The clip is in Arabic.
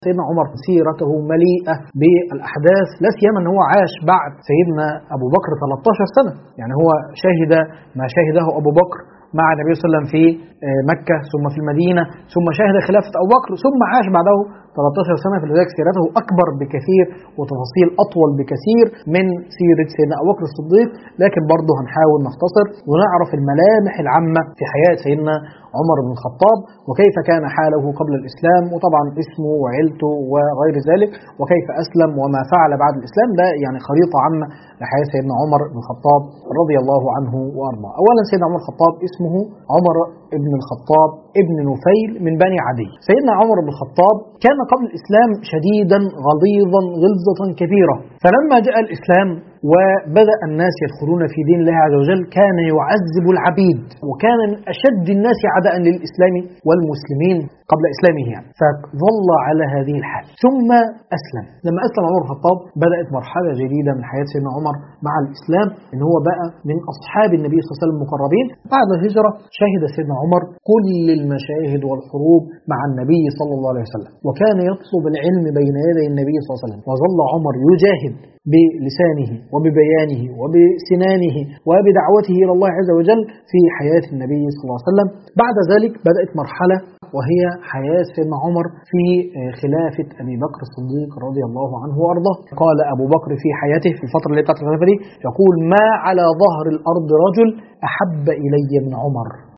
سيدنا عمر سيرته مليئة بالأحداث، لا سيما أن هو عاش بعد سيدنا أبو بكر 13 سنة. يعني هو شاهد ما شاهده أبو بكر مع النبي صلى الله عليه وسلم في مكة، ثم في المدينة، ثم شاهد خلافة أبو بكر، ثم عاش بعده 13 سنة. في ذلك سيرته أكبر بكثير وتفاصيل أطول بكثير من سيرة سيدنا أبو بكر الصديق، لكن برضه هنحاول نختصر ونعرف الملامح العامة في حياة سيدنا عمر بن الخطاب، وكيف كان حاله قبل الإسلام، وطبعا اسمه وعيلته وغير ذلك، وكيف أسلم وما فعل بعد الإسلام. ده يعني خريطة عامة لحياة سيدنا عمر بن الخطاب رضي الله عنه وأرضاه. أولا سيدنا عمر الخطاب اسمه عمر بن الخطاب ابن نفيل من بني عدي. سيدنا عمر بن الخطاب كان قبل الإسلام شديدا غليظا غلظة كبيرة، فلما جاء الإسلام وبدأ الناس يدخلون في دين الله عز وجل كان يعذب العبيد، وكان من أشد الناس عداء للإسلام والمسلمين قبل إسلامه يعني. فظل على هذه الحال ثم أسلم. لما أسلم عمر الخطاب بدأت مرحلة جديدة من حياة سيدنا عمر مع الإسلام، إن هو بقى من أصحاب النبي صلى الله عليه وسلم المقربين. بعد الهجرة شهد سيدنا عمر كل المشاهد والحروب مع النبي صلى الله عليه وسلم، وكان يطلب العلم بين يدي النبي صلى الله عليه وسلم، وظل عمر يجاهد بلسانه وببيانه وبسنانه وبدعوته إلى الله عز وجل في حياة النبي صلى الله عليه وسلم. بعد ذلك بدأت مرحلة وهي حياة سيدنا عمر في خلافة أبي بكر الصديق رضي الله عنه وأرضاه. قال أبو بكر في حياته في الفترة اللي بتاعت الخلافة دي، يقول: ما على ظهر الأرض رجل أحب إلي من عمر.